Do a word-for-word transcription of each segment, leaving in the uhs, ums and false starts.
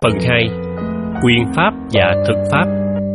Phần hai. Quyền pháp và thực pháp.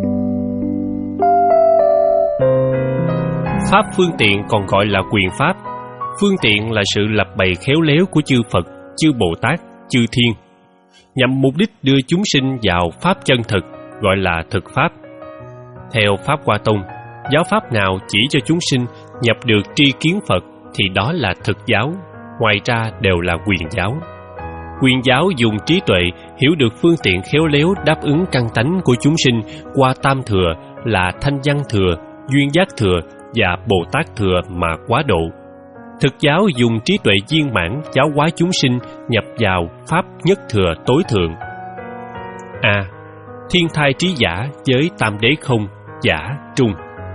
Pháp phương tiện còn gọi là quyền pháp. Phương tiện là sự lập bày khéo léo của chư Phật, chư Bồ Tát, chư Thiên, nhằm mục đích đưa chúng sinh vào pháp chân thực, gọi là thực pháp. Theo Pháp Hoa Tông, giáo pháp nào chỉ cho chúng sinh nhập được tri kiến Phật thì đó là thực giáo, ngoài ra đều là quyền giáo. Quyền giáo dùng trí tuệ hiểu được phương tiện khéo léo đáp ứng căn tánh của chúng sinh qua tam thừa là thanh văn thừa, duyên giác thừa và Bồ Tát thừa mà quá độ. Thực giáo dùng trí tuệ viên mãn giáo hóa chúng sinh nhập vào pháp nhất thừa tối thượng. A. Thiên thai trí giả với tam đế không, giả, trung.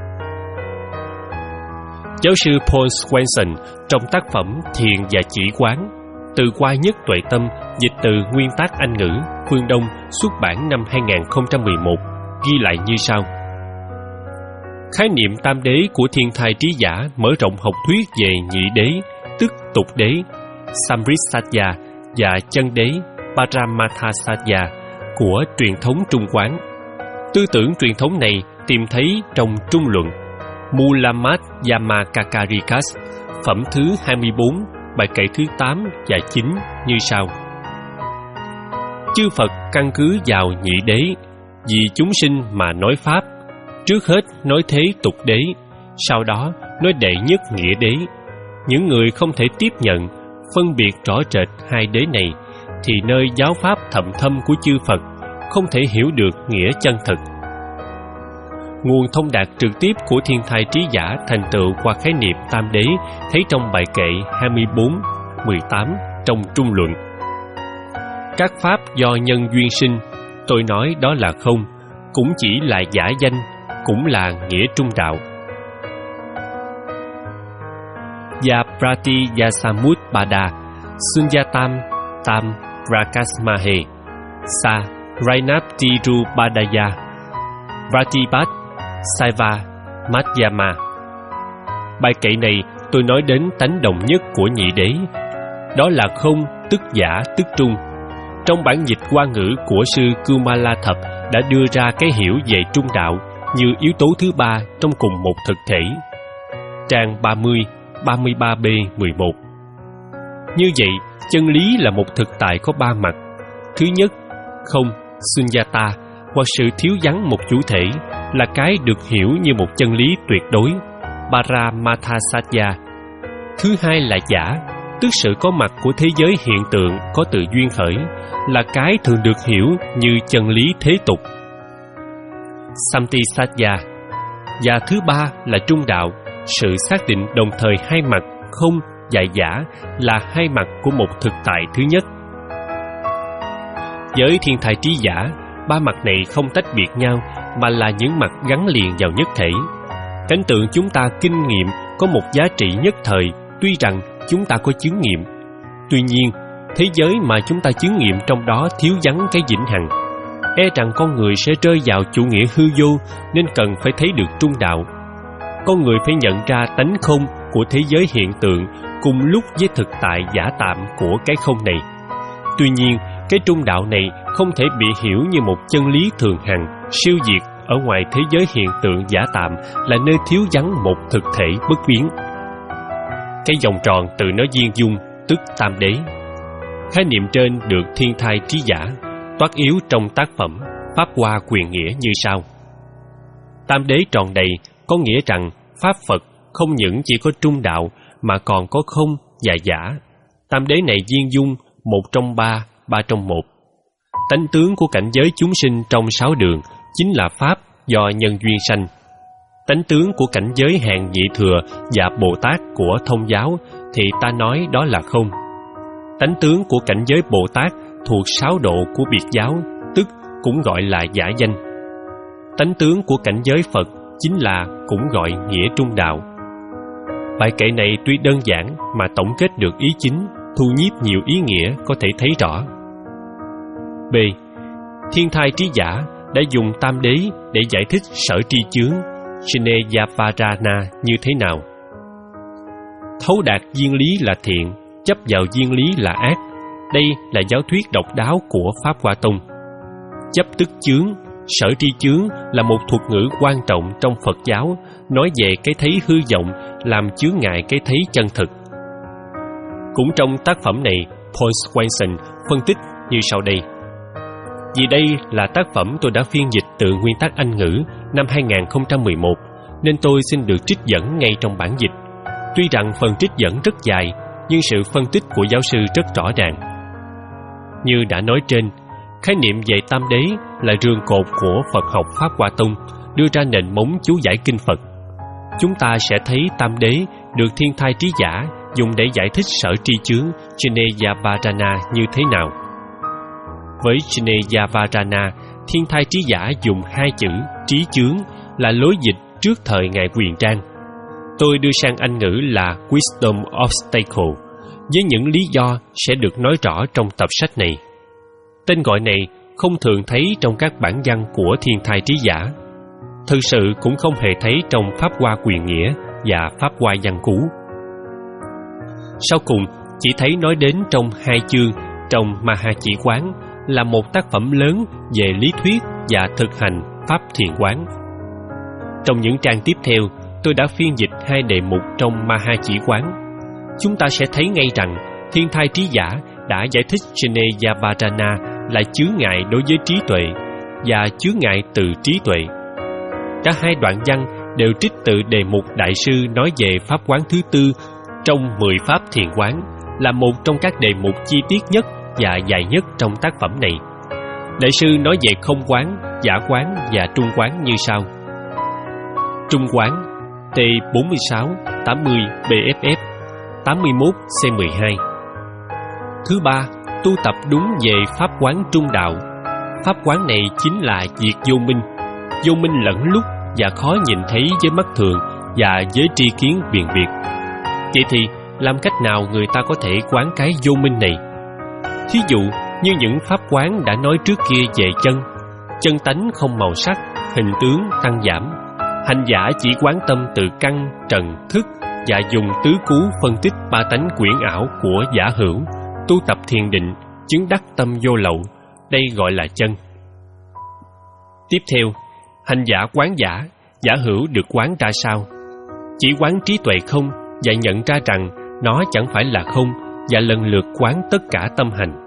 Giáo sư Paul Swenson trong tác phẩm Thiền và Chỉ Quán, từ qua nhất tuệ tâm, dịch từ nguyên tác Anh ngữ, phương Đông, xuất bản năm hai nghìn không trăm mười một, ghi lại như sau. Khái niệm tam đế của thiên thai trí giả mở rộng học thuyết về nhị đế, tức tục đế, Samrisatya và chân đế, Paramathasatya của truyền thống Trung Quán. Tư tưởng truyền thống này tìm thấy trong Trung Luận Mulamat Yamakakarikas, phẩm thứ hai mươi bốn, bài kệ thứ tám và chín như sau. Chư Phật căn cứ vào nhị đế, vì chúng sinh mà nói pháp. Trước hết nói thế tục đế, sau đó nói đệ nhất nghĩa đế. Những người không thể tiếp nhận, phân biệt rõ rệt hai đế này, thì nơi giáo pháp thậm thâm của chư Phật không thể hiểu được nghĩa chân thực. Nguồn thông đạt trực tiếp của thiên thai trí giả thành tựu qua khái niệm tam đế thấy trong bài kệ hai mươi bốn, mười tám trong Trung Luận. Các pháp do nhân duyên sinh, tôi nói đó là không, cũng chỉ là giả danh, cũng là nghĩa trung đạo. Ya Prati Yasamutpada Sunyatam Tam Prakasmahe Sa Rainaptiru Badaya Vratipat Saiva Madhyama. Bài kệ này tôi nói đến tánh đồng nhất của nhị đế, đó là không, tức giả, tức trung. Trong bản dịch Hoa ngữ của sư Kumala Thập đã đưa ra cái hiểu về trung đạo như yếu tố thứ ba trong cùng một thực thể. Trang ba mươi, ba mươi ba B mười một. Như vậy, chân lý là một thực tại có ba mặt. Thứ nhất, không, sunyata, hoặc sự thiếu vắng một chủ thể, là cái được hiểu như một chân lý tuyệt đối, Paramathasatya. Thứ hai là giả, tức sự có mặt của thế giới hiện tượng có từ duyên khởi, là cái thường được hiểu như chân lý thế tục, Samtisatya. Và thứ ba là trung đạo, sự xác định đồng thời hai mặt không và giả là hai mặt của một thực tại thứ nhất. Với thiên thai trí giả, ba mặt này không tách biệt nhau mà là những mặt gắn liền vào nhất thể. Cảnh tượng chúng ta kinh nghiệm có một giá trị nhất thời, tuy rằng chúng ta có chứng nghiệm. Tuy nhiên, thế giới mà chúng ta chứng nghiệm trong đó thiếu vắng cái vĩnh hằng. E rằng con người sẽ rơi vào chủ nghĩa hư vô, nên cần phải thấy được trung đạo. Con người phải nhận ra tánh không của thế giới hiện tượng cùng lúc với thực tại giả tạm của cái không này. Tuy nhiên, cái trung đạo này không thể bị hiểu như một chân lý thường hằng, siêu diệt ở ngoài thế giới hiện tượng giả tạm, là nơi thiếu vắng một thực thể bất biến. Cái vòng tròn từ nó viên dung, tức tam đế. Khái niệm trên được thiên thai trí giả toát yếu trong tác phẩm Pháp Hoa Quyền Nghĩa như sau. Tam đế tròn đầy có nghĩa rằng Pháp Phật không những chỉ có trung đạo mà còn có không và giả. Tam đế này viên dung, một trong ba, ba trong một. Tánh tướng của cảnh giới chúng sinh trong sáu đường chính là Pháp do nhân duyên sanh. Tánh tướng của cảnh giới hàng nhị thừa và Bồ Tát của thông giáo thì ta nói đó là không. Tánh tướng của cảnh giới Bồ Tát thuộc sáu độ của biệt giáo, tức cũng gọi là giả danh. Tánh tướng của cảnh giới Phật chính là cũng gọi nghĩa trung đạo. Bài kệ này tuy đơn giản mà tổng kết được ý chính, thu nhiếp nhiều ý nghĩa có thể thấy rõ. B. Thiên thai trí giả đã dùng tam đế để giải thích sở tri chướng Sneyavarana như thế nào. Thấu đạt duyên lý là thiện, chấp vào duyên lý là ác. Đây là giáo thuyết độc đáo của Pháp Hoa Tông. chấp tức chướng, sở tri chướng là một thuật ngữ quan trọng trong Phật giáo, nói về cái thấy hư vọng làm chướng ngại cái thấy chân thực. Cũng trong tác phẩm này, Paul Swenson phân tích như sau đây. Vì đây là tác phẩm tôi đã phiên dịch từ nguyên tắc Anh ngữ năm hai không một một, nên tôi xin được trích dẫn ngay trong bản dịch. Tuy rằng phần trích dẫn rất dài, nhưng sự phân tích của giáo sư rất rõ ràng. Như đã nói trên, khái niệm về tam đế là rường cột của Phật học Pháp Hoa Tông, đưa ra nền móng chú giải kinh Phật. Chúng ta sẽ thấy tam đế được Thiên Thai Trí Giả dùng để giải thích sở tri chướng Jnanayavarana như thế nào. Với Jnanayavarana, Thiên Thai Trí Giả dùng hai chữ trí chướng là lối dịch trước thời Ngài Quyền Trang. Tôi đưa sang Anh ngữ là Wisdom Obstacle, với những lý do sẽ được nói rõ trong tập sách này. Tên gọi này không thường thấy trong các bản văn của Thiên Thai Trí Giả. Thực sự cũng không hề thấy trong Pháp Hoa Quyền Nghĩa và Pháp Hoa Văn Cú. Sau cùng, chỉ thấy nói đến trong hai chương trong Maha Chỉ Quán là một tác phẩm lớn về lý thuyết và thực hành Pháp Thiền Quán. Trong những trang tiếp theo, tôi đã phiên dịch hai đề mục trong Maha Chỉ Quán. Chúng ta sẽ thấy ngay rằng Thiên Thai Trí Giả đã giải thích Jnanayavarana là chướng ngại đối với trí tuệ và chướng ngại từ trí tuệ. Cả hai đoạn văn đều trích từ đề mục Đại sư nói về Pháp Quán thứ tư trong mười Pháp Thiền Quán, là một trong các đề mục chi tiết nhất và dài nhất trong tác phẩm này. Đại sư nói về không quán, giả quán và trung quán như sau. Trung quán T bốn mươi sáu tám mươi B F F tám mươi mốt C mười hai. Thứ ba, tu tập đúng về Pháp quán trung đạo. Pháp quán này chính là diệt vô minh. Vô minh lẫn lúc và khó nhìn thấy với mắt thường và với tri kiến biện biệt. Vậy thì làm cách nào người ta có thể quán cái vô minh này? Thí dụ như những pháp quán đã nói trước kia về chân, chân tánh không màu sắc, hình tướng tăng giảm. Hành giả chỉ quán tâm từ căn, trần, thức và dùng tứ cú phân tích ba tánh quyển ảo của giả hữu, tu tập thiền định, chứng đắc tâm vô lậu. Đây gọi là chân. Tiếp theo, hành giả quán giả, giả hữu được quán ra sao? Chỉ quán trí tuệ không và nhận ra rằng nó chẳng phải là không, và lần lượt quán tất cả tâm hành.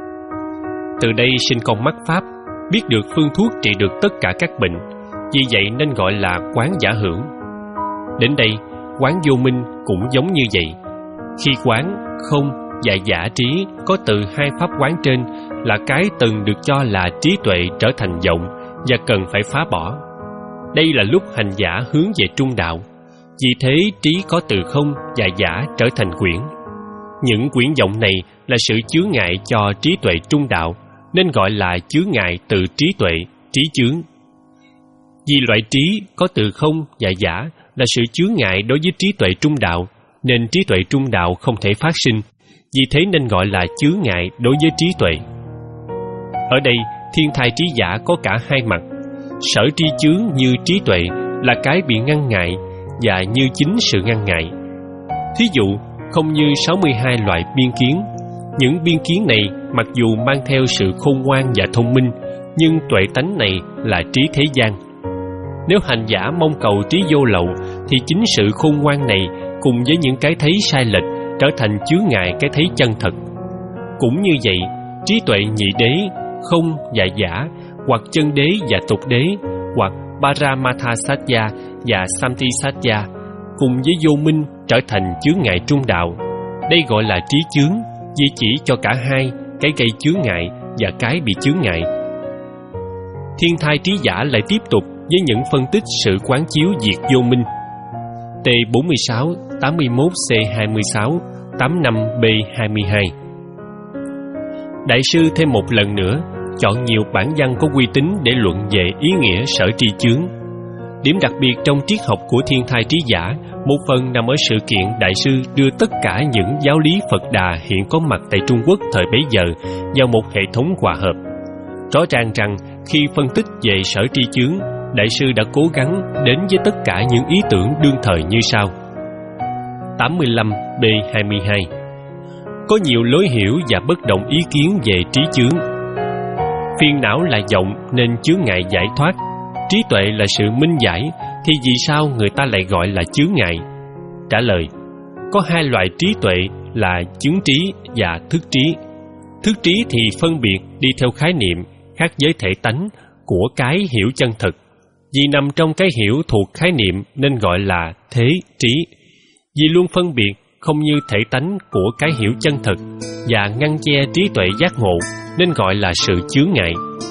Từ đây sinh con mắt pháp, biết được phương thuốc trị được tất cả các bệnh, vì vậy nên gọi là quán giả hữu. Đến đây, quán vô minh cũng giống như vậy. Khi quán không và giả trí có từ hai pháp quán trên là cái từng được cho là trí tuệ trở thành vọng và cần phải phá bỏ. Đây là lúc hành giả hướng về trung đạo. Vì thế trí có từ không và giả trở thành quyển. Những quyển vọng này là sự chướng ngại cho trí tuệ trung đạo, nên gọi là chướng ngại từ trí tuệ, trí chướng. Vì loại trí có từ không và giả là sự chướng ngại đối với trí tuệ trung đạo, nên trí tuệ trung đạo không thể phát sinh. Vì thế nên gọi là chướng ngại đối với trí tuệ. Ở đây, Thiên Thai Trí Giả có cả hai mặt. Sở tri chướng như trí tuệ là cái bị ngăn ngại, và như chính sự ngăn ngại. Thí dụ, không như sáu mươi hai loại biên kiến. Những biên kiến này mặc dù mang theo sự khôn ngoan và thông minh, nhưng tuệ tánh này là trí thế gian. Nếu hành giả mong cầu trí vô lậu, thì chính sự khôn ngoan này cùng với những cái thấy sai lệch trở thành chướng ngại cái thấy chân thật. Cũng như vậy, trí tuệ nhị đế, không và giả, hoặc chân đế và tục đế, hoặc Paramattha-sattva và Samti-sattva, cùng với vô minh trở thành chướng ngại trung đạo. Đây gọi là trí chướng, vì chỉ cho cả hai, cái gây chướng ngại và cái bị chướng ngại. Thiên Thai Trí Giả lại tiếp tục với những phân tích sự quán chiếu diệt vô minh. T bốn mươi sáu tám mươi mốt C hai mươi sáu tám mươi lăm B hai mươi hai. Đại sư thêm một lần nữa chọn nhiều bản văn có uy tín để luận về ý nghĩa sở tri chướng. Điểm đặc biệt trong triết học của Thiên Thai Trí Giả một phần nằm ở sự kiện đại sư đưa tất cả những giáo lý Phật Đà hiện có mặt tại Trung Quốc thời bấy giờ vào một hệ thống hòa hợp. Rõ ràng rằng khi phân tích về sở tri chướng, đại sư đã cố gắng đến với tất cả những ý tưởng đương thời như sau. tám mươi lăm B hai mươi hai. Có nhiều lối hiểu và bất đồng ý kiến về trí chướng. Phiền não là vọng nên chướng ngại giải thoát. Trí tuệ là sự minh giải, thì vì sao người ta lại gọi là chướng ngại? Trả lời: có hai loại trí tuệ là chứng trí và thức trí. Thức trí thì phân biệt đi theo khái niệm khác với thể tánh của cái hiểu chân thực. Vì nằm trong cái hiểu thuộc khái niệm nên gọi là thế trí. Vì luôn phân biệt không như thể tánh của cái hiểu chân thực và ngăn che trí tuệ giác ngộ nên gọi là sự chướng ngại.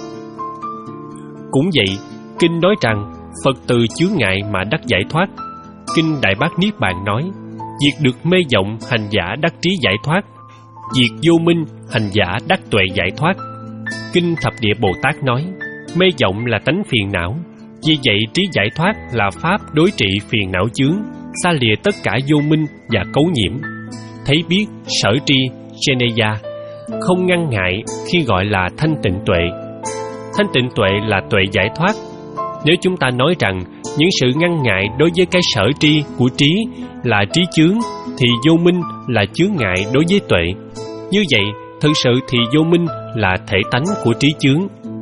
Cũng vậy, kinh nói rằng Phật từ chướng ngại mà đắc giải thoát. Kinh Đại Bát Niết Bàn nói: diệt được mê vọng, hành giả đắc trí giải thoát; diệt vô minh, hành giả đắc tuệ giải thoát. Kinh Thập Địa Bồ Tát nói: mê vọng là tánh phiền não, vì vậy trí giải thoát là pháp đối trị phiền não chướng, xa lìa tất cả vô minh và cấu nhiễm. Thấy biết sở tri Geneya, không ngăn ngại khi gọi là thanh tịnh tuệ. Thanh tịnh tuệ là tuệ giải thoát. Nếu chúng ta nói rằng những sự ngăn ngại đối với cái sở tri của trí là trí chướng, thì vô minh là chướng ngại đối với tuệ. Như vậy, thực sự thì vô minh là thể tánh của trí chướng.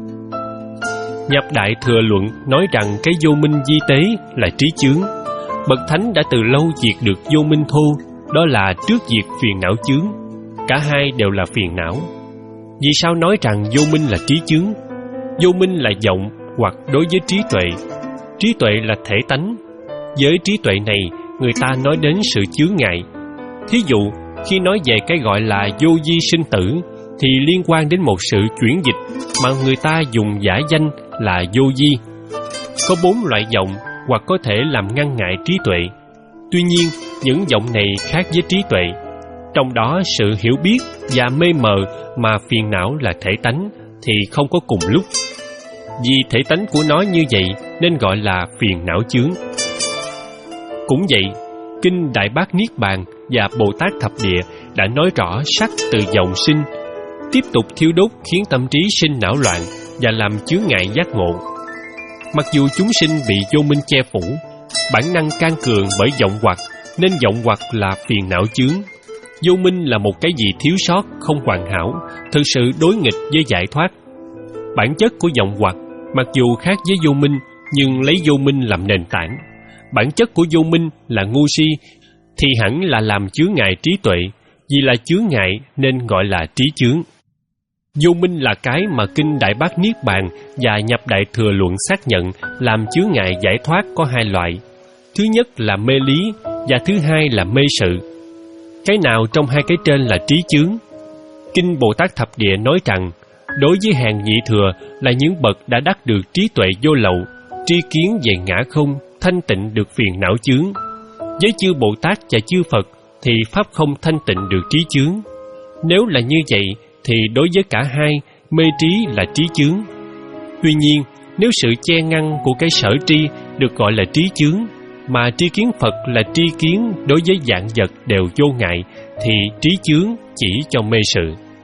Nhập Đại Thừa Luận nói rằng cái vô minh vi tế là trí chướng. Bậc Thánh đã từ lâu diệt được vô minh thô, đó là trước diệt phiền não chướng. Cả hai đều là phiền não. Vì sao nói rằng vô minh là trí chướng? Vô minh là vọng hoặc đối với trí tuệ. Trí tuệ là thể tánh. Với trí tuệ này, người ta nói đến sự chướng ngại. Thí dụ, khi nói về cái gọi là vô vi sinh tử, thì liên quan đến một sự chuyển dịch mà người ta dùng giả danh là vô vi. Có bốn loại vọng hoặc có thể làm ngăn ngại trí tuệ. Tuy nhiên, những vọng này khác với trí tuệ. Trong đó sự hiểu biết và mê mờ mà phiền não là thể tánh thì không có cùng lúc. Vì thể tánh của nó như vậy nên gọi là phiền não chướng. Cũng vậy, Kinh Đại Bát Niết Bàn và Bồ Tát Thập Địa đã nói rõ sắc từ vọng sinh, tiếp tục thiêu đốt khiến tâm trí sinh não loạn và làm chướng ngại giác ngộ. Mặc dù chúng sinh bị vô minh che phủ, bản năng can cường bởi vọng hoặc, nên vọng hoặc là phiền não chướng. Vô minh là một cái gì thiếu sót, không hoàn hảo, thực sự đối nghịch với giải thoát. Bản chất của vọng hoặc, mặc dù khác với vô minh, nhưng lấy vô minh làm nền tảng. Bản chất của vô minh là ngu si, thì hẳn là làm chướng ngại trí tuệ. Vì là chướng ngại nên gọi là trí chướng. Vô minh là cái mà Kinh Đại Bát Niết Bàn và Nhập Đại Thừa Luận xác nhận làm chướng ngại giải thoát có hai loại. Thứ nhất là mê lý và thứ hai là mê sự. Cái nào trong hai cái trên là trí chướng? Kinh Bồ Tát Thập Địa nói rằng, đối với hàng nhị thừa là những bậc đã đắc được trí tuệ vô lậu, tri kiến về ngã không, thanh tịnh được phiền não chướng. Với chư Bồ Tát và chư Phật thì pháp không thanh tịnh được trí chướng. Nếu là như vậy thì đối với cả hai, mê trí là trí chướng. Tuy nhiên, nếu sự che ngăn của cái sở tri được gọi là trí chướng, mà tri kiến Phật là tri kiến đối với vạn vật đều vô ngại, thì trí chướng chỉ cho mê sự.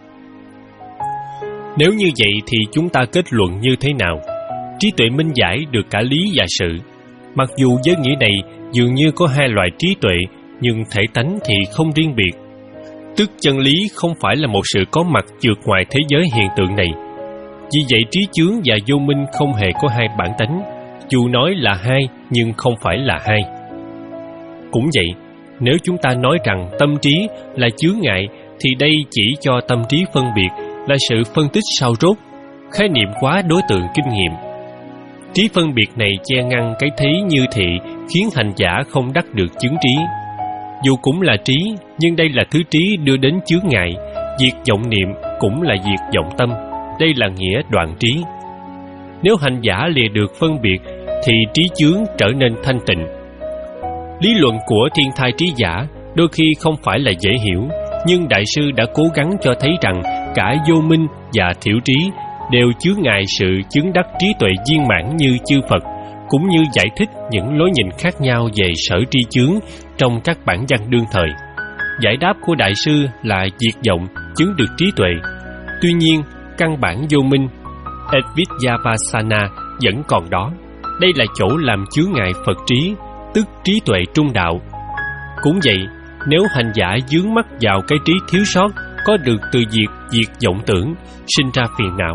Nếu như vậy thì chúng ta kết luận như thế nào? Trí tuệ minh giải được cả lý và sự. Mặc dù với nghĩa này dường như có hai loại trí tuệ, nhưng thể tánh thì không riêng biệt. Tức chân lý không phải là một sự có mặt vượt ngoài thế giới hiện tượng này. Vì vậy trí chướng và vô minh không hề có hai bản tánh, dù nói là hai nhưng không phải là hai. Cũng vậy, nếu chúng ta nói rằng tâm trí là chướng ngại, thì đây chỉ cho tâm trí phân biệt là sự phân tích sau rốt, khái niệm quá đối tượng kinh nghiệm. Trí phân biệt này che ngăn cái thấy như thị, khiến hành giả không đắc được chứng trí. Dù cũng là trí, nhưng đây là thứ trí đưa đến chướng ngại. Diệt vọng niệm cũng là diệt vọng tâm. Đây là nghĩa đoạn trí. Nếu hành giả lìa được phân biệt, thì trí chướng trở nên thanh tịnh. Lý luận của thiên thai trí giả đôi khi không phải là dễ hiểu, nhưng Đại sư đã cố gắng cho thấy rằng cả vô minh và thiểu trí đều chướng ngại sự chứng đắc trí tuệ viên mãn như chư Phật, cũng như giải thích những lối nhìn khác nhau về sở tri chướng trong các bản văn đương thời. Giải đáp của Đại sư là diệt vọng, chứng được trí tuệ. Tuy nhiên, căn bản vô minh, Advidyapasana, vẫn còn đó. Đây là chỗ làm chướng ngại Phật trí, tức trí tuệ trung đạo. Cũng vậy, nếu hành giả dướng mắt vào cái trí thiếu sót có được từ việc diệt vọng tưởng, sinh ra phiền não,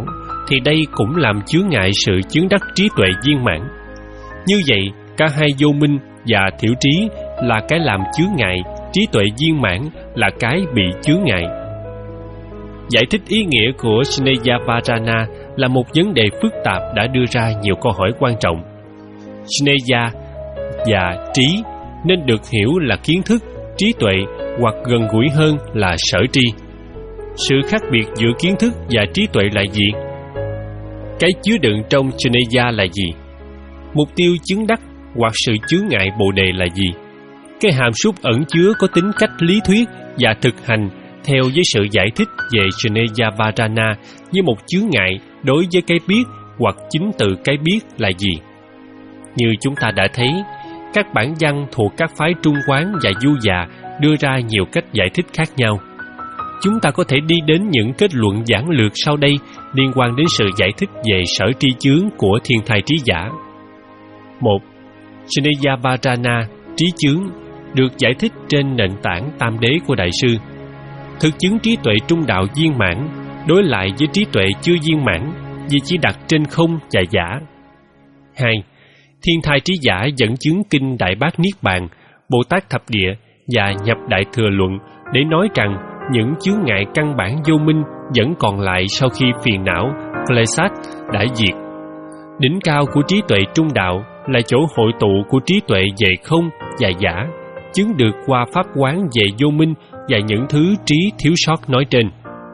thì đây cũng làm chướng ngại sự chứng đắc trí tuệ viên mãn. Như vậy, cả hai vô minh và thiểu trí là cái làm chướng ngại, trí tuệ viên mãn là cái bị chướng ngại. Giải thích ý nghĩa của Sneyavarana là một vấn đề phức tạp đã đưa ra nhiều câu hỏi quan trọng. Sneya và trí nên được hiểu là kiến thức, trí tuệ hoặc gần gũi hơn là sở tri. Sự khác biệt giữa kiến thức và trí tuệ là gì? Cái chứa đựng trong Sneya là gì? Mục tiêu chứng đắc hoặc sự chướng ngại bồ đề là gì? Cái hàm súc ẩn chứa có tính cách lý thuyết và thực hành theo với sự giải thích về Sneyavarana như một chướng ngại đối với cái biết hoặc chính từ cái biết là gì? Như chúng ta đã thấy, các bản văn thuộc các phái Trung Quán và Du Già đưa ra nhiều cách giải thích khác nhau. Chúng ta có thể đi đến những kết luận giản lược sau đây liên quan đến sự giải thích về sở tri chướng của thiên thai trí giả. Một. Sneyavarana, trí chướng, được giải thích trên nền tảng tam đế của Đại sư. Thực chứng trí tuệ trung đạo viên mãn đối lại với trí tuệ chưa viên mãn vì chỉ đặt trên không và giả. Hai. Thiên thai trí giả dẫn chứng kinh Đại Bát Niết Bàn, Bồ Tát Thập Địa và nhập Đại Thừa Luận để nói rằng những chướng ngại căn bản vô minh vẫn còn lại sau khi phiền não Klesat đã diệt. Đỉnh cao của trí tuệ trung đạo là chỗ hội tụ của trí tuệ về không và giả, chứng được qua pháp quán về vô minh và những thứ trí thiếu sót nói trên.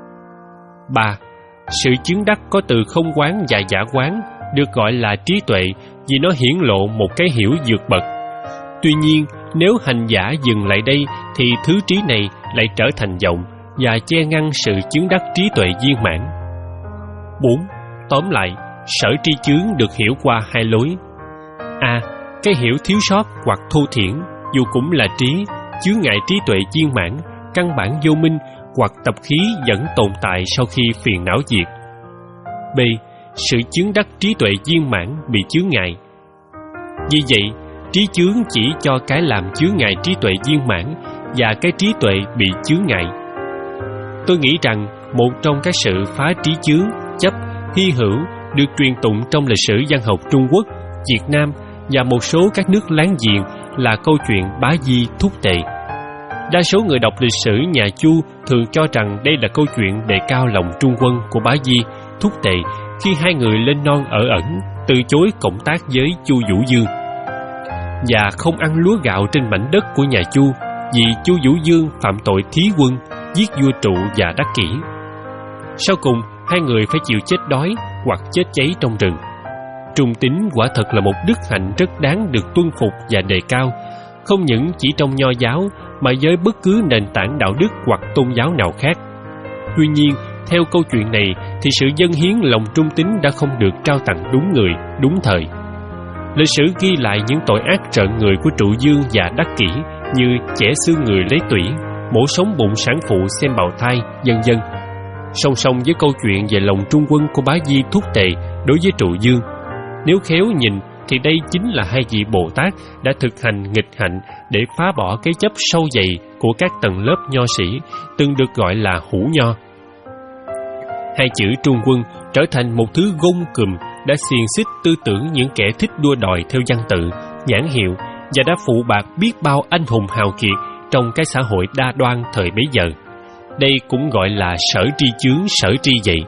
Ba. Sự chứng đắc có từ không quán và giả quán được gọi là trí tuệ vì nó hiển lộ một cái hiểu vượt bậc. Tuy nhiên, nếu hành giả dừng lại đây thì thứ trí này lại trở thành vọng và che ngăn sự chứng đắc trí tuệ viên mãn. Bốn. Tóm lại, sở tri chướng được hiểu qua hai lối. A. Cái hiểu thiếu sót hoặc thô thiển, dù cũng là trí, chướng ngại trí tuệ viên mãn, căn bản vô minh hoặc tập khí vẫn tồn tại sau khi phiền não diệt. B. Sự chứng đắc trí tuệ viên mãn bị chướng ngại. Vì vậy, trí chướng chỉ cho cái làm chướng ngại trí tuệ viên mãn và cái trí tuệ bị chướng ngại. Tôi nghĩ rằng một trong các sự phá trí chướng, chấp, hy hữu được truyền tụng trong lịch sử văn học Trung Quốc, Việt Nam và một số các nước láng giềng là câu chuyện Bá Di Thúc Tề. Đa số người đọc lịch sử nhà Chu thường cho rằng đây là câu chuyện đề cao lòng trung quân của Bá Di Thúc Tề khi hai người lên non ở ẩn, từ chối cộng tác với Chu Vũ Dương và không ăn lúa gạo trên mảnh đất của nhà Chu vì Chu Vũ Dương phạm tội thí quân, giết vua Trụ và Đắc Kỷ. Sau cùng, hai người phải chịu chết đói hoặc chết cháy trong rừng. Trung tín quả thật là một đức hạnh rất đáng được tuân phục và đề cao, không những chỉ trong Nho giáo mà với bất cứ nền tảng đạo đức hoặc tôn giáo nào khác. Tuy nhiên, theo câu chuyện này thì sự dâng hiến lòng trung tín đã không được trao tặng đúng người, đúng thời. Lịch sử ghi lại những tội ác rợn người của Trụ Dương và Đắc Kỷ như chẻ xương người lấy tủy, mổ sống bụng sản phụ xem bào thai, vân vân. Song song với câu chuyện về lòng trung quân của Bá Di Thúc Tề đối với Trụ Dương, nếu khéo nhìn thì đây chính là hai vị Bồ Tát đã thực hành nghịch hạnh để phá bỏ cái chấp sâu dày của các tầng lớp nho sĩ từng được gọi là hữu nho. Hai chữ trung quân trở thành một thứ gông cùm đã xiềng xích tư tưởng những kẻ thích đua đòi theo văn tự, nhãn hiệu và đã phụ bạc biết bao anh hùng hào kiệt trong cái xã hội đa đoan thời bấy giờ. Đây cũng gọi là sở tri chướng, sở tri vậy.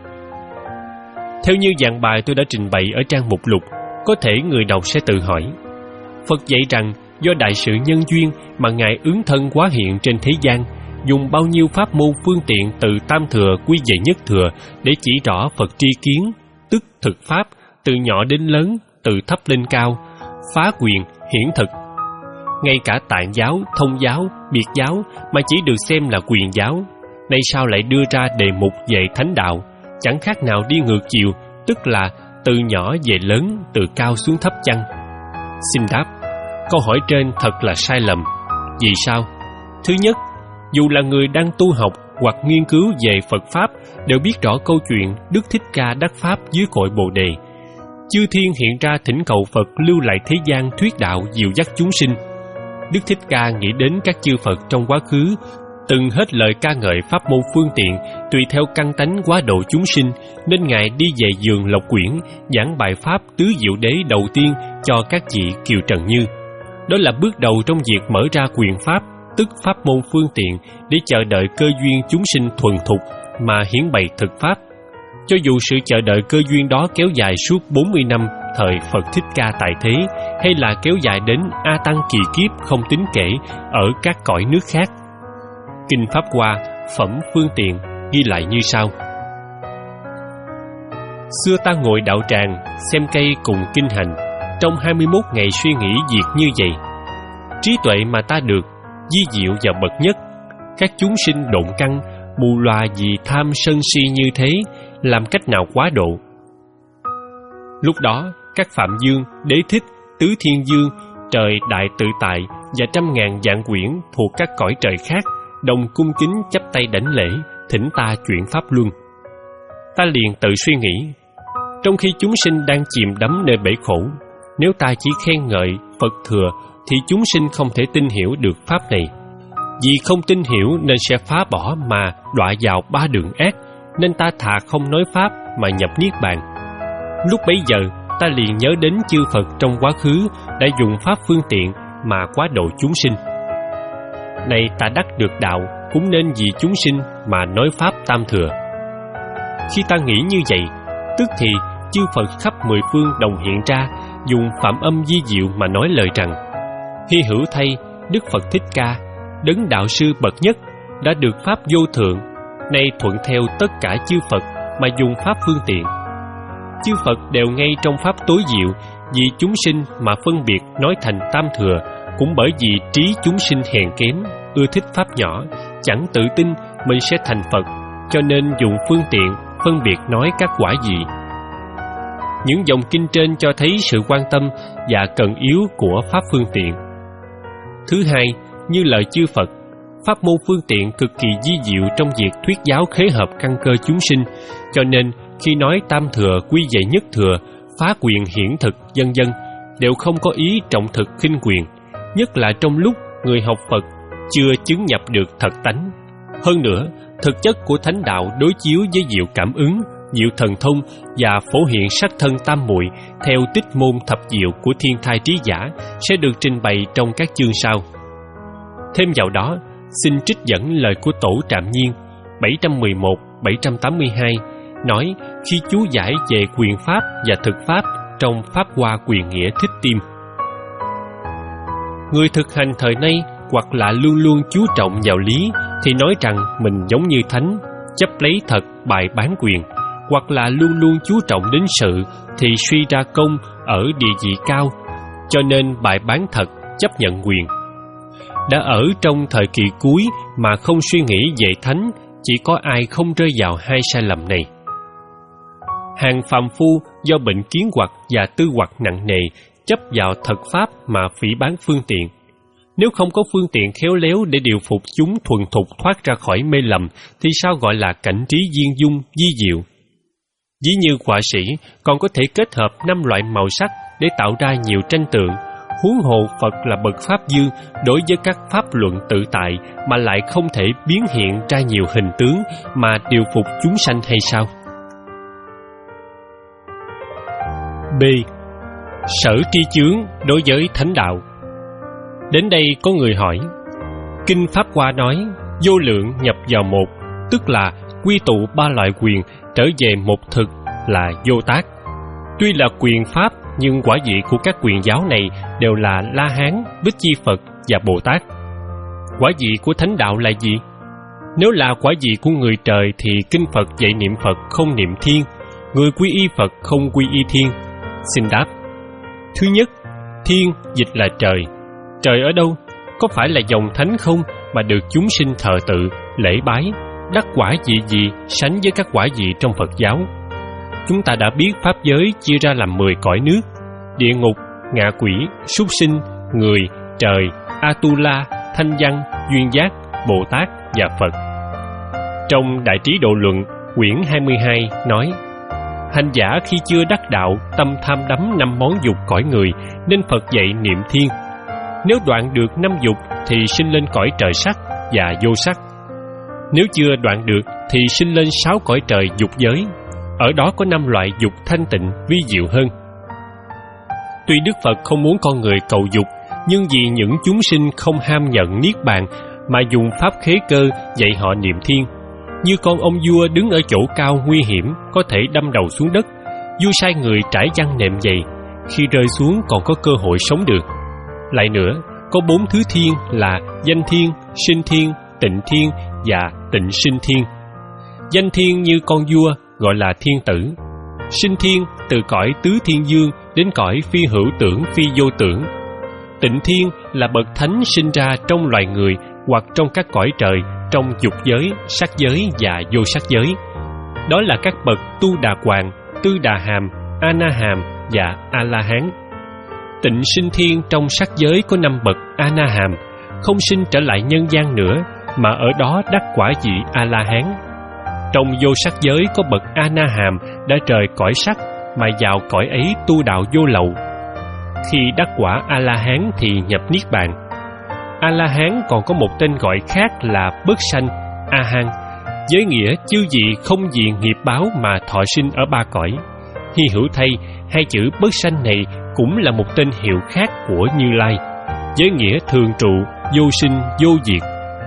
Theo như dạng bài tôi đã trình bày ở trang mục lục, có thể người đọc sẽ tự hỏi: Phật dạy rằng do đại sự nhân duyên mà Ngài ứng thân hóa hiện trên thế gian, dùng bao nhiêu pháp môn phương tiện từ tam thừa quy về nhất thừa để chỉ rõ Phật tri kiến, tức thực pháp, từ nhỏ đến lớn, từ thấp lên cao, phá quyền, hiển thực. Ngay cả Tạng giáo, Thông giáo, Biệt giáo mà chỉ được xem là quyền giáo, nay sao lại đưa ra đề mục về thánh đạo, chẳng khác nào đi ngược chiều, tức là từ nhỏ về lớn, từ cao xuống thấp chăng? Xin đáp, câu hỏi trên thật là sai lầm. Vì sao? Thứ nhất, dù là người đang tu học hoặc nghiên cứu về Phật Pháp đều biết rõ câu chuyện Đức Thích Ca đắc Pháp dưới cội Bồ Đề. Chư thiên hiện ra thỉnh cầu Phật lưu lại thế gian thuyết đạo dìu dắt chúng sinh. Đức Thích Ca nghĩ đến các chư Phật trong quá khứ, Từng hết lời ca ngợi pháp môn phương tiện, tùy theo căn tánh quá độ chúng sinh, nên Ngài đi về giường Lộc Quyển, giảng bài pháp tứ diệu đế đầu tiên cho các vị Kiều Trần Như. Đó là bước đầu trong việc mở ra quyền pháp, tức pháp môn phương tiện, để chờ đợi cơ duyên chúng sinh thuần thục mà hiển bày thực pháp. Cho dù sự chờ đợi cơ duyên đó kéo dài suốt bốn mươi năm thời Phật Thích Ca tại thế, hay là kéo dài đến A Tăng kỳ kiếp không tính kể ở các cõi nước khác. Kinh Pháp Hoa Phẩm Phương Tiện ghi lại như sau: Xưa ta ngồi đạo tràng, xem cây cùng kinh hành, trong hai mươi mốt ngày suy nghĩ việc như vậy. Trí tuệ mà ta được, di diệu và bậc nhất. Các chúng sinh độn căn, mù loà vì tham sân si như thế, làm cách nào quá độ? Lúc đó, các Phạm Dương, Đế Thích, Tứ Thiên Dương, Trời Đại Tự Tại và trăm ngàn vạn quyển thuộc các cõi trời khác đồng cung kính chắp tay đảnh lễ, thỉnh ta chuyển pháp luân. Ta liền tự suy nghĩ, trong khi chúng sinh đang chìm đắm nơi bể khổ, nếu ta chỉ khen ngợi Phật thừa thì chúng sinh không thể tin hiểu được pháp này. Vì không tin hiểu nên sẽ phá bỏ mà đọa vào ba đường ác, nên ta thà không nói pháp mà nhập niết bàn. Lúc bấy giờ, ta liền nhớ đến chư Phật trong quá khứ đã dùng pháp phương tiện mà quá độ chúng sinh. Nay ta đắc được đạo cũng nên vì chúng sinh mà nói pháp tam thừa. Khi ta nghĩ như vậy, tức thì chư Phật khắp mười phương đồng hiện ra, dùng phạm âm di diệu mà nói lời rằng: hy hữu thay, Đức Phật Thích Ca, đấng đạo sư bậc nhất, đã được pháp vô thượng, nay thuận theo tất cả chư Phật mà dùng pháp phương tiện. Chư Phật đều ngay trong pháp tối diệu, vì chúng sinh mà phân biệt nói thành tam thừa, cũng bởi vì trí chúng sinh hèn kém, ưa thích pháp nhỏ, chẳng tự tin mình sẽ thành Phật, cho nên dùng phương tiện phân biệt nói các quả vị. Những dòng kinh trên cho thấy sự quan tâm và cần yếu của pháp phương tiện. Thứ hai, như lời chư Phật, pháp môn phương tiện cực kỳ di diệu trong việc thuyết giáo khế hợp căn cơ chúng sinh, cho nên khi nói tam thừa quy về nhất thừa, phá quyền hiển thực vân vân, đều không có ý trọng thực khinh quyền, nhất là trong lúc người học Phật chưa chứng nhập được thật tánh. Hơn nữa, thực chất của thánh đạo đối chiếu với diệu cảm ứng, diệu thần thông và phổ hiện sắc thân tam muội theo tích môn thập diệu của thiên thai trí giả sẽ được trình bày trong các chương sau. Thêm vào đó, xin trích dẫn lời của Tổ Trạm Nhiên bảy trăm mười một đến bảy trăm tám mươi hai nói khi chú giải về quyền pháp và thực pháp trong Pháp Hoa Quyền Nghĩa Thích Tim: người thực hành thời nay hoặc là luôn luôn chú trọng vào lý thì nói rằng mình giống như thánh, chấp lấy thật bài bán quyền, hoặc là luôn luôn chú trọng đến sự thì suy ra công ở địa vị cao, cho nên bài bán thật, chấp nhận quyền. Đã ở trong thời kỳ cuối mà không suy nghĩ về thánh, chỉ có ai không rơi vào hai sai lầm này. Hàng phàm phu do bệnh kiến hoặc và tư hoặc nặng nề chấp vào thật pháp mà phỉ báng phương tiện. Nếu không có phương tiện khéo léo để điều phục chúng thuần thục thoát ra khỏi mê lầm, thì sao gọi là cảnh trí viên dung, di diệu? Ví như họa sĩ còn có thể kết hợp năm loại màu sắc để tạo ra nhiều tranh tượng, huống hồ Phật là bậc pháp dương đối với các pháp luận tự tại mà lại không thể biến hiện ra nhiều hình tướng mà điều phục chúng sanh hay sao? B. Sở tri chướng đối với thánh đạo. Đến đây có người hỏi, Kinh Pháp Hoa nói vô lượng nhập vào một, tức là quy tụ ba loại quyền trở về một thực là vô tác. Tuy là quyền pháp, nhưng quả vị của các quyền giáo này đều là La Hán, Bích Chi Phật và Bồ Tát. Quả vị của thánh đạo là gì? Nếu là quả vị của người trời thì kinh Phật dạy niệm Phật không niệm thiên, người quy y Phật không quy y thiên. Xin đáp. Thứ nhất, thiên dịch là trời. Trời ở đâu? Có phải là dòng thánh không mà được chúng sinh thờ tự, lễ bái, đắc quả vị gì sánh với các quả vị trong Phật giáo? Chúng ta đã biết pháp giới chia ra làm mười cõi nước: địa ngục, ngạ quỷ, súc sinh, người, trời, Atula, thanh văn, duyên giác, Bồ Tát và Phật. Trong Đại Trí Độ Luận, quyển hai mươi hai nói: hành giả khi chưa đắc đạo, tâm tham đắm năm món dục cõi người, nên Phật dạy niệm thiên. Nếu đoạn được năm dục thì sinh lên cõi trời sắc và vô sắc, Nếu chưa đoạn được thì sinh lên sáu cõi trời dục giới. Ở đó có năm loại dục thanh tịnh vi diệu hơn. Tuy Đức Phật không muốn con người cầu dục, nhưng vì những chúng sinh không ham nhận niết bàn mà dùng pháp khế cơ dạy họ niệm thiên. Như con ông vua đứng ở chỗ cao nguy hiểm có thể đâm đầu xuống đất, vua sai người trải chăn nệm dày, khi rơi xuống còn có cơ hội sống được. Lại nữa, có bốn thứ thiên là danh thiên, sinh thiên, tịnh thiên và tịnh sinh thiên. Danh thiên như con vua gọi là thiên tử. Sinh thiên từ cõi tứ thiên dương đến cõi phi hữu tưởng phi vô tưởng. Tịnh thiên là bậc thánh sinh ra trong loài người hoặc trong các cõi trời, trong dục giới, sắc giới và vô sắc giới. Đó là các bậc tu đà hoàng, tư đà hàm, a na hàm và a la hán. Tịnh sinh thiên trong sắc giới có năm bậc a na hàm, không sinh trở lại nhân gian nữa, mà ở đó đắc quả vị a la hán. Trong vô sắc giới có bậc a na hàm đã rời cõi sắc mà vào cõi ấy tu đạo vô lậu. Khi đắc quả a la hán thì nhập niết bàn. A la hán còn có một tên gọi khác là bất sanh, a hán, với nghĩa chư vị không vì nghiệp báo mà thọ sinh ở ba cõi. Hy hữu thay, hai chữ bất sanh này cũng là một tên hiệu khác của Như Lai, với nghĩa thường trụ, vô sinh, vô diệt.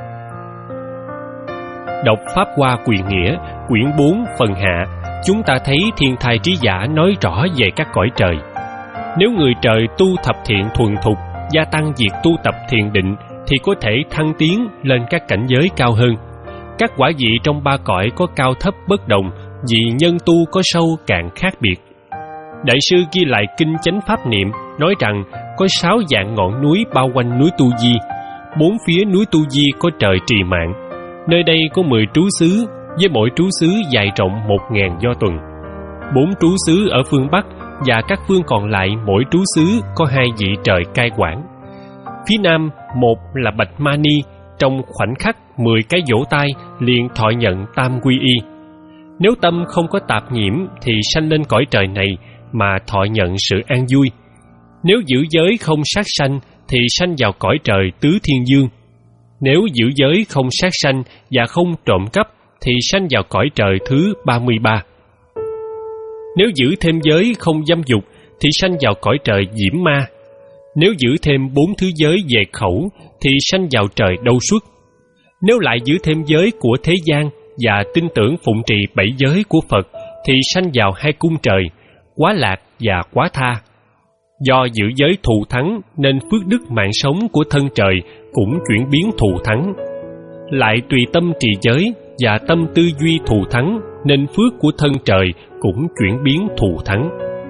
Đọc Pháp Hoa Quyền Nghĩa, quyển bốn, phần hạ, chúng ta thấy Thiên Thai Trí Giả nói rõ về các cõi trời. Nếu người trời tu thập thiện thuần thục, gia tăng việc tu tập thiền định, thì có thể thăng tiến lên các cảnh giới cao hơn. Các quả vị trong ba cõi có cao thấp bất đồng, vì nhân tu có sâu cạn khác biệt. Đại sư ghi lại Kinh Chánh Pháp Niệm nói rằng có sáu dạng ngọn núi bao quanh núi Tu Di. Bốn phía núi Tu Di có trời trì mạng. Nơi đây có mười trú xứ, với mỗi trú xứ dài rộng một ngàn do tuần. Bốn trú xứ ở phương Bắc và các phương còn lại mỗi trú xứ có hai vị trời cai quản. Phía Nam, một là Bạch Ma Ni, trong khoảnh khắc mười cái vỗ tay liền thọ nhận tam quy y. Nếu tâm không có tạp nhiễm thì sanh lên cõi trời này mà thọ nhận sự an vui. Nếu giữ giới không sát sanh thì sanh vào cõi trời tứ thiên dương. Nếu giữ giới không sát sanh và không trộm cắp thì sanh vào cõi trời thứ ba mươi ba. Nếu giữ thêm giới không dâm dục thì sanh vào cõi trời diễm ma. Nếu giữ thêm bốn thứ giới về khẩu thì sanh vào trời đâu xuất. Nếu lại giữ thêm giới của thế gian và tin tưởng phụng trì bảy giới của Phật thì sanh vào hai cung trời, Quá Lạc và Quá Tha. Do giữ giới thù thắng nên phước đức mạng sống của thân trời cũng chuyển biến thù thắng. Lại tùy tâm trì giới và tâm tư duy thù thắng nên phước của thân trời cũng chuyển biến thù thắng.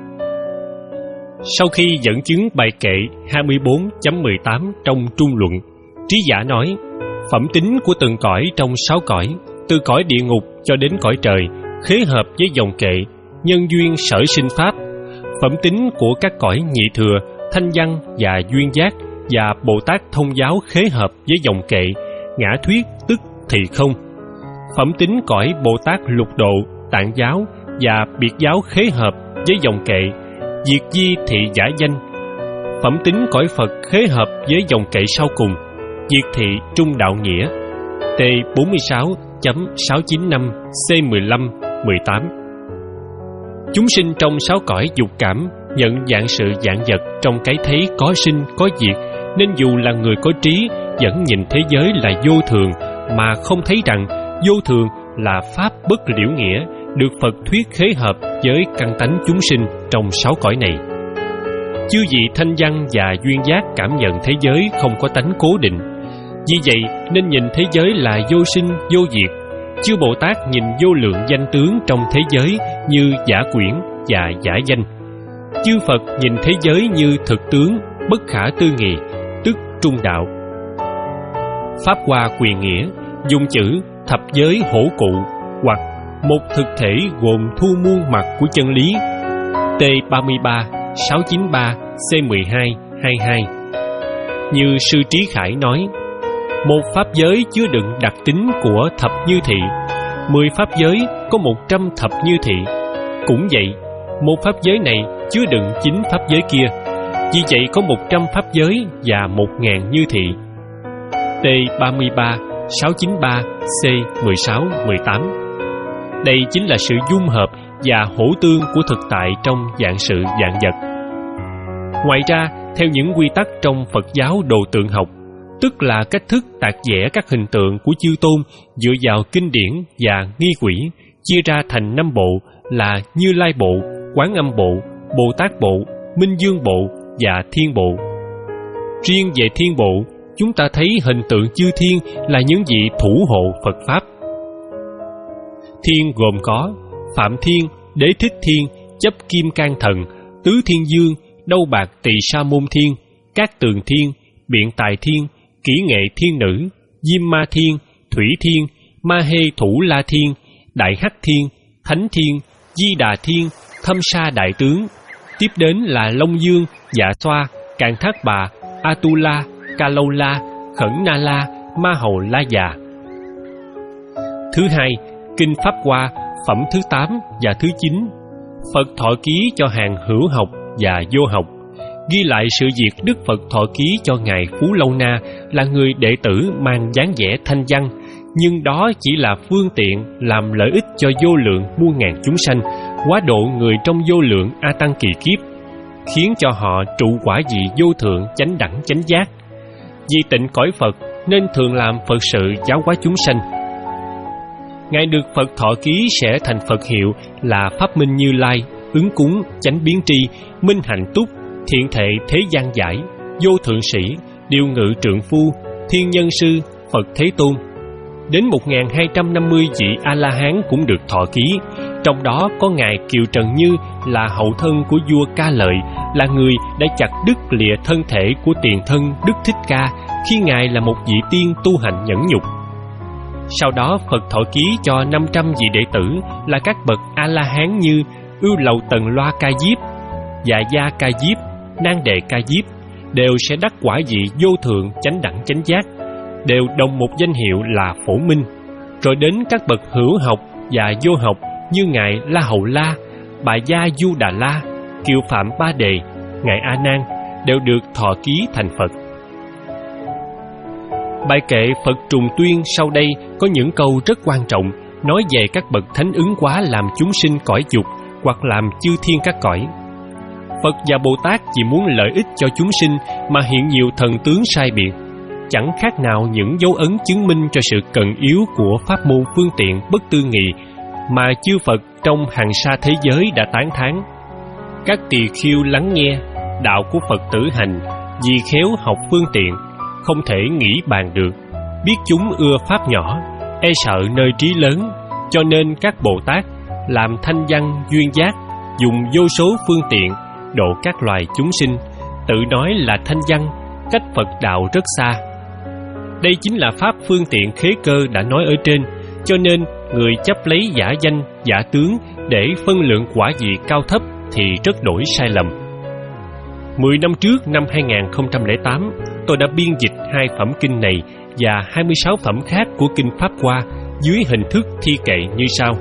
Sau khi dẫn chứng bài kệ hai mươi bốn chấm mười tám trong Trung Luận, Trí Giả nói, phẩm tính của từng cõi trong sáu cõi, từ cõi địa ngục cho đến cõi trời, khế hợp với dòng kệ, nhân duyên sở sinh pháp. Phẩm tính của các cõi nhị thừa, thanh văn và duyên giác và Bồ Tát thông giáo khế hợp với dòng kệ, ngã thuyết tức thì không. Phẩm tính cõi Bồ Tát lục độ, tạng giáo và biệt giáo khế hợp với dòng kệ, diệt di thị giả danh. Phẩm tính cõi Phật khế hợp với dòng kệ sau cùng, diệt thị trung đạo nghĩa. T bốn mươi sáu chấm sáu chín năm C mười lăm mười tám. Chúng sinh trong sáu cõi dục cảm nhận dạng sự dạng vật trong cái thấy có sinh có diệt, nên dù là người có trí vẫn nhìn thế giới là vô thường mà không thấy rằng vô thường là pháp bất liễu nghĩa, được Phật thuyết khế hợp với căn tánh chúng sinh trong sáu cõi này. Chư vị thanh văn và duyên giác cảm nhận thế giới không có tánh cố định, vì vậy nên nhìn thế giới là vô sinh vô diệt. Chư Bồ Tát nhìn vô lượng danh tướng trong thế giới như giả quyển và giả danh. Chư Phật nhìn thế giới như thực tướng, bất khả tư nghị, tức trung đạo. Pháp Hoa Quyền Nghĩa dùng chữ thập giới hổ cụ hoặc một thực thể gồm thu muôn mặt của chân lý. T ba mươi ba sáu chín ba C mười hai hai hai. Như Sư Trí Khải nói, một pháp giới chứa đựng đặc tính của thập như thị, mười pháp giới có một trăm thập như thị. Cũng vậy, một pháp giới này chứa đựng chín pháp giới kia, vì vậy có một trăm pháp giới và một ngàn như thị. T ba mươi ba sáu chín ba C mười sáu mười tám. Đây chính là sự dung hợp và hỗ tương của thực tại trong vạn sự vạn vật. Ngoài ra, theo những quy tắc trong Phật giáo đồ tượng học, tức là cách thức tạc vẽ các hình tượng của chư tôn dựa vào kinh điển và nghi quỷ, chia ra thành năm bộ là Như Lai bộ, Quán Âm bộ, Bồ Tát bộ, Minh Dương bộ và Thiên bộ. Riêng về Thiên bộ, chúng ta thấy hình tượng chư thiên là những vị thủ hộ Phật Pháp. Thiên gồm có Phạm Thiên, Đế Thích Thiên, Chấp Kim Cang Thần, Tứ Thiên Dương, Đâu Bạc Tỳ Sa Môn Thiên, Cát Tường Thiên, Biện Tài Thiên, Kỹ Nghệ Thiên Nữ, Diêm Ma Thiên, Thủy Thiên, Ma Hê Thủ La Thiên, Đại Hắc Thiên, Thánh Thiên, Di Đà Thiên, Thâm Sa Đại Tướng. Tiếp đến là Long Dương, Dạ Xoa, Càn Thác Bà, Atula, Ca Lâu La, Khẩn Na La, Ma Hầu La Già. Thứ hai, Kinh Pháp Hoa, phẩm thứ tám và thứ chín. Phật thọ ký cho hàng hữu học và vô học, ghi lại sự việc Đức Phật thọ ký cho Ngài Phú Lâu Na là người đệ tử mang dáng vẻ thanh văn, nhưng đó chỉ là phương tiện làm lợi ích cho vô lượng muôn ngàn chúng sanh, hóa độ người trong vô lượng A Tăng kỳ kiếp, khiến cho họ trụ quả vị vô thượng chánh đẳng chánh giác. Vì tịnh cõi Phật nên thường làm Phật sự giáo hóa chúng sanh. Ngài được Phật thọ ký sẽ thành Phật hiệu là Pháp Minh Như Lai, Ứng Cúng, Chánh Biến Tri, Minh Hạnh Túc, Thiện Thệ Thế Gian Giải, Vô Thượng Sĩ, Điều Ngự Trượng Phu, Thiên Nhân Sư, Phật Thế Tôn. Đến một nghìn hai trăm năm mươi vị A-la-hán cũng được thọ ký, trong đó có Ngài Kiều Trần Như là hậu thân của vua Ca Lợi, là người đã chặt đứt lìa thân thể của tiền thân Đức Thích Ca khi Ngài là một vị tiên tu hành nhẫn nhục. Sau đó Phật thọ ký cho năm trăm vị đệ tử là các bậc A-la-hán như Ưu Lầu Tần Loa Ca Diếp, Dạ Gia Ca Diếp, Nan Đề Ca Diếp, đều sẽ đắc quả vị vô thượng chánh đẳng chánh giác, đều đồng một danh hiệu là Phổ Minh. Rồi đến các bậc hữu học và vô học như Ngài La Hầu La, Bà Gia Du Đà La, Kiều Phạm Ba Đề, Ngài A Nan đều được thọ ký thành Phật. Bài kệ Phật Trùng Tuyên sau đây có những câu rất quan trọng, nói về các bậc thánh ứng hóa làm chúng sinh cõi dục hoặc làm chư thiên các cõi. Phật và Bồ Tát chỉ muốn lợi ích cho chúng sinh mà hiện nhiều thần tướng sai biệt, chẳng khác nào những dấu ấn chứng minh cho sự cần yếu của pháp môn phương tiện bất tư nghị mà chư Phật trong hàng sa thế giới đã tán thán. Các tỳ khưu lắng nghe, đạo của Phật tử hành, vì khéo học phương tiện, không thể nghĩ bàn được, biết chúng ưa pháp nhỏ, e sợ nơi trí lớn, cho nên các Bồ Tát làm thanh văn duyên giác, dùng vô số phương tiện độ các loài chúng sinh, tự nói là thanh văn, cách Phật đạo rất xa. Đây chính là pháp phương tiện khế cơ đã nói ở trên, cho nên người chấp lấy giả danh, giả tướng để phân lượng quả vị cao thấp thì rất đổi sai lầm. Mười năm trước, năm hai nghìn không trăm lẻ tám, tôi đã biên dịch hai phẩm kinh này và hai mươi sáu phẩm khác của Kinh Pháp Hoa dưới hình thức thi kệ như sau.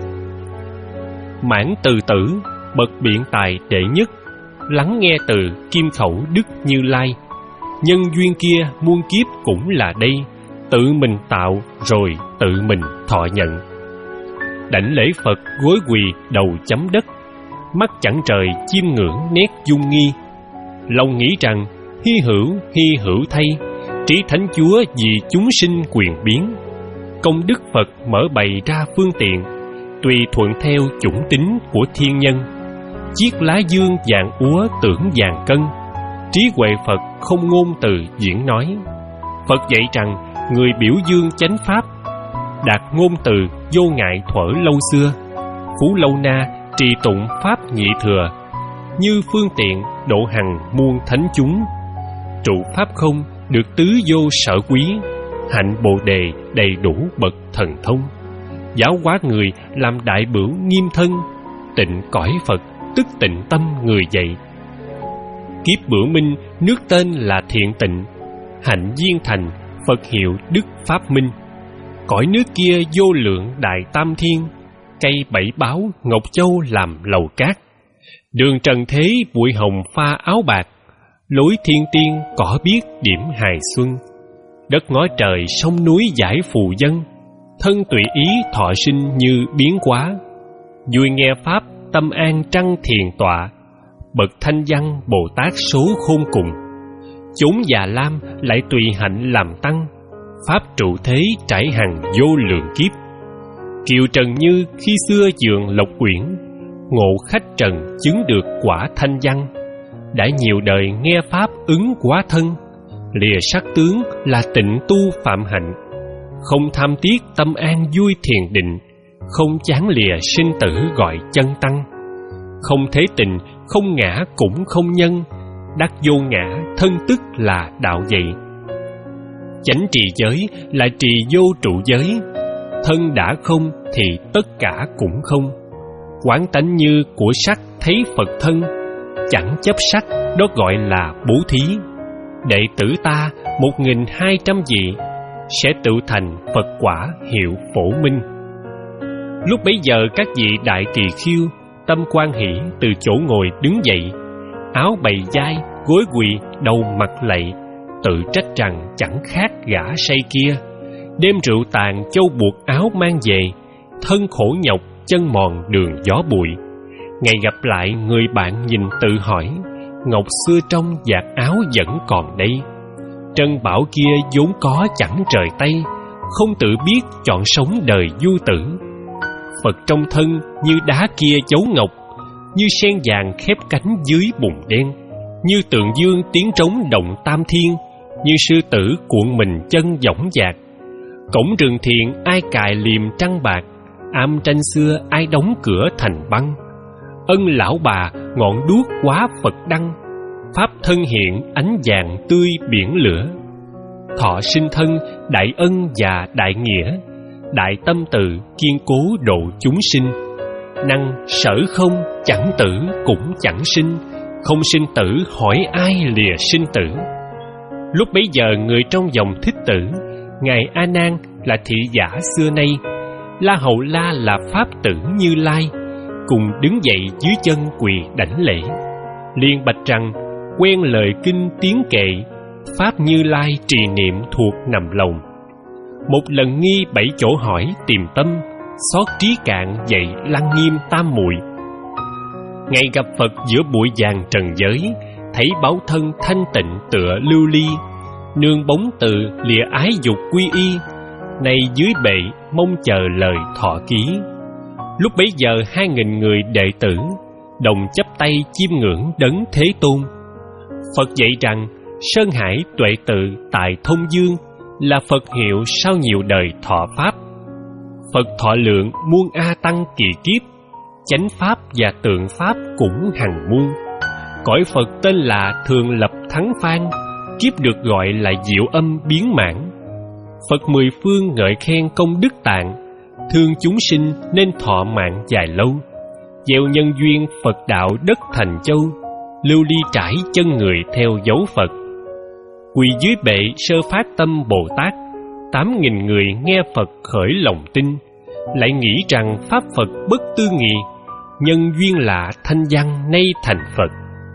Mãn từ tử, bậc biện tài đệ nhất, lắng nghe từ kim khẩu Đức Như Lai. Nhân duyên kia muôn kiếp cũng là đây, tự mình tạo rồi tự mình thọ nhận. Đảnh lễ Phật gối quỳ đầu chấm đất, mắt chẳng trời chiêm ngưỡng nét dung nghi. Lòng nghĩ rằng hy hữu hy hữu thay, trí thánh chúa vì chúng sinh quyền biến. Công đức Phật mở bày ra phương tiện, tùy thuận theo chủng tính của thiên nhân. Chiếc lá dương vàng úa tưởng vàng cân, trí huệ Phật không ngôn từ diễn nói. Phật dạy rằng người biểu dương chánh pháp, đạt ngôn từ vô ngại thuở lâu xưa. Phú Lâu Na trì tụng pháp nhị thừa, như phương tiện độ hằng muôn thánh chúng. Trụ pháp không được tứ vô sở quý, hạnh bồ đề đầy đủ bậc thần thông. Giáo hóa người làm đại bửu nghiêm thân, tịnh cõi Phật tức tịnh tâm người dạy. Kiếp bửu minh nước tên là thiện tịnh, hạnh viên thành Phật hiệu đức pháp minh. Cõi nước kia vô lượng đại tam thiên, cây bảy báo ngọc châu làm lầu cát. Đường trần thế bụi hồng pha áo bạc, lối thiên tiên cỏ biết điểm hài xuân. đất ngó trời sông núi giải phù dân, thân tùy ý thọ sinh như biến hóa. Vui nghe pháp tâm an trăng thiền tọa, bậc thanh văn Bồ Tát số khôn cùng. Chúng già lam lại tùy hạnh làm tăng, pháp trụ thế trải hằng vô lượng kiếp. Kiều Trần Như khi xưa dường Lộc Uyển, ngộ khách trần chứng được quả thanh văn. Đã nhiều đời nghe pháp ứng quả thân, lìa sắc tướng là tịnh tu phạm hạnh. Không tham tiếc tâm an vui thiền định, không chán lìa sinh tử gọi chân tăng. Không thế tình, không ngã cũng không nhân, đắc vô ngã thân tức là đạo dạy. Chánh trì giới là trì vô trụ giới, thân đã không thì tất cả cũng không. Quán tánh như của sắc thấy Phật thân, chẳng chấp sắc đó gọi là bố thí. Đệ tử ta một nghìn hai trăm vị, sẽ tự thành Phật quả hiệu phổ minh. Lúc bấy giờ các vị đại tỳ khưu tâm quan hỷ từ chỗ ngồi đứng dậy, áo bày vai, gối quỳ, đầu mặt lạy, tự trách rằng chẳng khác gã say kia. Đêm rượu tàn châu buộc áo mang về, thân khổ nhọc chân mòn đường gió bụi. Ngày gặp lại người bạn nhìn tự hỏi, ngọc xưa trong vạt áo vẫn còn đây. Trân bảo kia vốn có chẳng trời Tây, không tự biết chọn sống đời du tử. Phật trong thân như đá kia chấu ngọc, như sen vàng khép cánh dưới bùn đen. Như tượng dương tiếng trống động tam thiên, như sư tử cuộn mình chân dõng dạc. Cổng rừng thiền ai cài liềm trăng bạc, am tranh xưa ai đóng cửa thành băng. Ân lão bà ngọn đuốc quá Phật đăng, pháp thân hiện ánh vàng tươi biển lửa. Thọ sinh thân đại ân và đại nghĩa, đại tâm từ kiên cố độ chúng sinh. Năng sở không chẳng tử cũng chẳng sinh, không sinh tử hỏi ai lìa sinh tử. Lúc bấy giờ người trong dòng Thích Tử, ngài A Nan là thị giả xưa nay, La Hầu La là pháp tử Như Lai, cùng đứng dậy dưới chân quỳ đảnh lễ. Liền bạch rằng quen lời kinh tiếng kệ, pháp Như Lai trì niệm thuộc nằm lòng. Một lần nghi bảy chỗ hỏi tìm tâm, xót trí cạn dậy lăng nghiêm tam muội. Ngày gặp Phật giữa bụi vàng trần giới, thấy báo thân thanh tịnh tựa lưu ly. Nương bóng từ lìa ái dục quy y, nay dưới bệ mong chờ lời thọ ký. Lúc bấy giờ hai nghìn người đệ tử đồng chắp tay chiêm ngưỡng đấng Thế Tôn. Phật dạy rằng Sơn Hải tuệ tự tại Thông Dương là Phật hiệu sau nhiều đời thọ pháp. Phật thọ lượng muôn a tăng kỳ kiếp, chánh pháp và tượng pháp cũng hằng muôn. Cõi Phật tên là Thường Lập Thắng Phan, kiếp được gọi là Diệu Âm Biến Mãn. Phật mười phương ngợi khen công đức tạng, thương chúng sinh nên thọ mạng dài lâu. Gieo nhân duyên Phật đạo đất thành châu, lưu ly trải chân người theo dấu Phật. Quỳ dưới bệ sơ phát tâm Bồ Tát, tám nghìn người nghe Phật khởi lòng tin, lại nghĩ rằng pháp Phật bất tư nghị, nhân duyên lạ thanh văn nay thành Phật.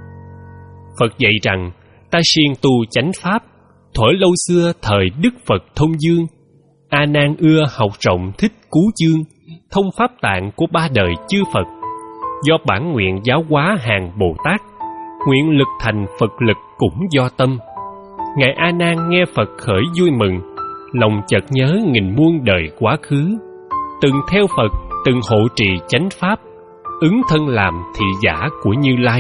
Phật dạy rằng ta siêng tu chánh pháp, thuở lâu xưa thời Đức Phật Thông Dương, A Nan ưa học rộng thích cú chương, thông pháp tạng của ba đời chư Phật. Do bản nguyện giáo hóa hàng Bồ Tát, nguyện lực thành Phật lực cũng do tâm. Ngài A Nan nghe Phật khởi vui mừng, lòng chợt nhớ nghìn muôn đời quá khứ, từng theo Phật từng hộ trì chánh pháp, ứng thân làm thị giả của Như Lai.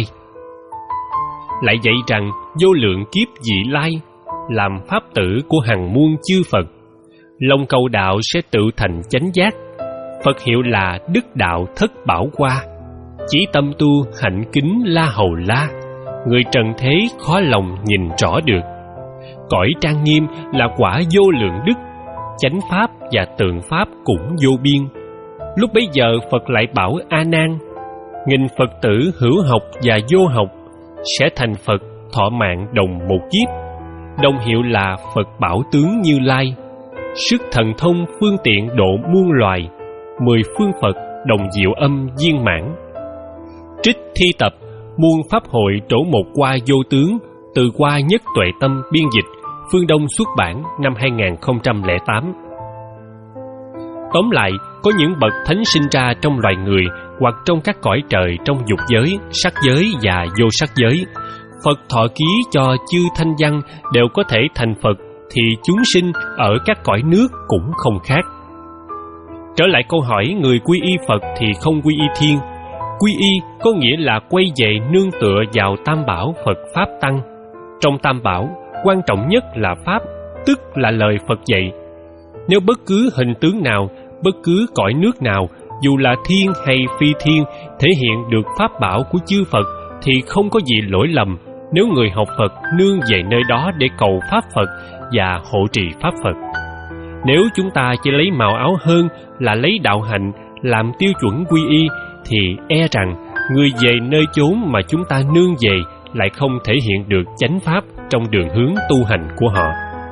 Lại dạy rằng vô lượng kiếp vị lai, làm pháp tử của hàng muôn chư Phật, lòng cầu đạo sẽ tự thành chánh giác. Phật hiệu là Đức Đạo Thất Bảo Hoa, chỉ tâm tu hạnh kính La Hầu La, người trần thế khó lòng nhìn rõ được. Cõi trang nghiêm là quả vô lượng đức, chánh pháp và tượng pháp cũng vô biên. Lúc bấy giờ Phật lại bảo A Nan, nghìn Phật tử hữu học và vô học sẽ thành Phật thọ mạng đồng một kiếp, đồng hiệu là Phật Bảo Tướng Như Lai, sức thần thông phương tiện độ muôn loài, mười phương Phật đồng diệu âm viên mãn. Trích thi tập muôn pháp hội trổ một qua vô tướng, từ qua nhất tuệ tâm biên dịch, Phương Đông xuất bản năm hai nghìn không trăm lẻ tám. Tóm lại, có những bậc thánh sinh ra trong loài người hoặc trong các cõi trời trong dục giới, sắc giới và vô sắc giới. Phật thọ ký cho chư thanh văn đều có thể thành Phật, thì chúng sinh ở các cõi nước cũng không khác. Trở lại câu hỏi người quy y Phật thì không quy y thiên. Quy y có nghĩa là quay về nương tựa vào Tam Bảo Phật Pháp Tăng. Trong Tam Bảo, quan trọng nhất là Pháp, tức là lời Phật dạy. Nếu bất cứ hình tướng nào, bất cứ cõi nước nào, dù là thiên hay phi thiên, thể hiện được Pháp bảo của chư Phật, thì không có gì lỗi lầm nếu người học Phật nương về nơi đó để cầu Pháp Phật và hộ trì Pháp Phật. Nếu chúng ta chỉ lấy màu áo hơn là lấy đạo hạnh làm tiêu chuẩn quy y, thì e rằng người về nơi chốn mà chúng ta nương về lại không thể hiện được chánh Pháp trong đường hướng tu hành của họ.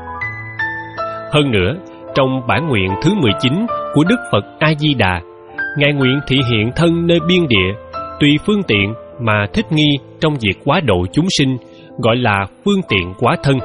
Hơn nữa, trong bản nguyện thứ mười chín của Đức Phật A-di-đà, Ngài nguyện thị hiện thân nơi biên địa, tùy phương tiện mà thích nghi trong việc quá độ chúng sinh, gọi là phương tiện quá thân.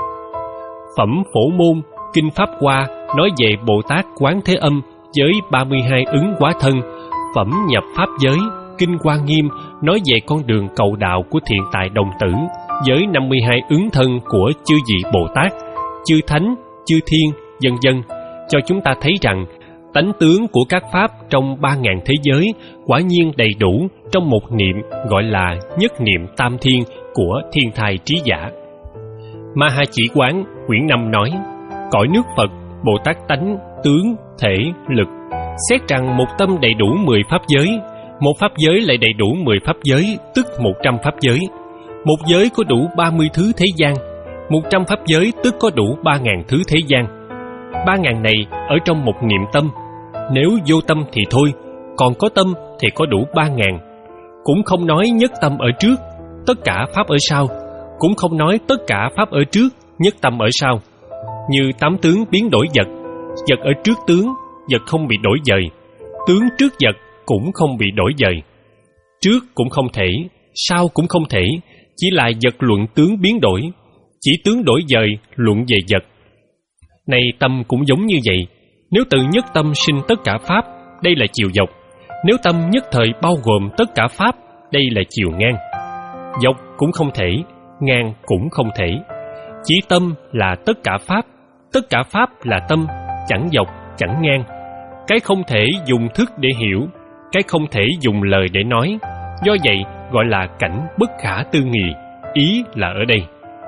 Phẩm Phổ Môn, Kinh Pháp Hoa nói về Bồ Tát Quán Thế Âm với ba mươi hai ứng quá thân. Phẩm Nhập Pháp Giới, Kinh Hoa Nghiêm nói về con đường cầu đạo của Thiện Tài Đồng Tử với năm mươi hai ứng thân của chư vị Bồ Tát, chư Thánh, chư Thiên, vân vân, cho chúng ta thấy rằng tánh tướng của các Pháp trong ba ngàn thế giới quả nhiên đầy đủ trong một niệm gọi là nhất niệm tam thiên của Thiên Thai Trí Giả. Ma Ha Chỉ Quán quyển năm nói, cõi nước Phật, Bồ Tát tánh, tướng, thể, lực, xét rằng một tâm đầy đủ mười pháp giới, một pháp giới lại đầy đủ mười pháp giới, tức một trăm pháp giới. Một giới có đủ ba mươi thứ thế gian, một trăm pháp giới tức có đủ ba ngàn thứ thế gian. Ba ngàn này ở trong một niệm tâm, nếu vô tâm thì thôi, còn có tâm thì có đủ ba ngàn. Cũng không nói nhất tâm ở trước, tất cả pháp ở sau, cũng không nói tất cả pháp ở trước, nhất tâm ở sau. Như tám tướng biến đổi vật, vật ở trước tướng, vật không bị đổi dời, tướng trước vật cũng không bị đổi dời. Trước cũng không thể, sau cũng không thể, chỉ là vật luận tướng biến đổi, chỉ tướng đổi dời luận về vật. Này tâm cũng giống như vậy, nếu tự nhất tâm sinh tất cả pháp, đây là chiều dọc. Nếu tâm nhất thời bao gồm tất cả pháp, đây là chiều ngang. Dọc cũng không thể, ngang cũng không thể. Chỉ tâm là tất cả pháp, tất cả pháp là tâm, chẳng dọc, chẳng ngang. Cái không thể dùng thức để hiểu, cái không thể dùng lời để nói. Do vậy gọi là cảnh bất khả tư nghị, ý là ở đây.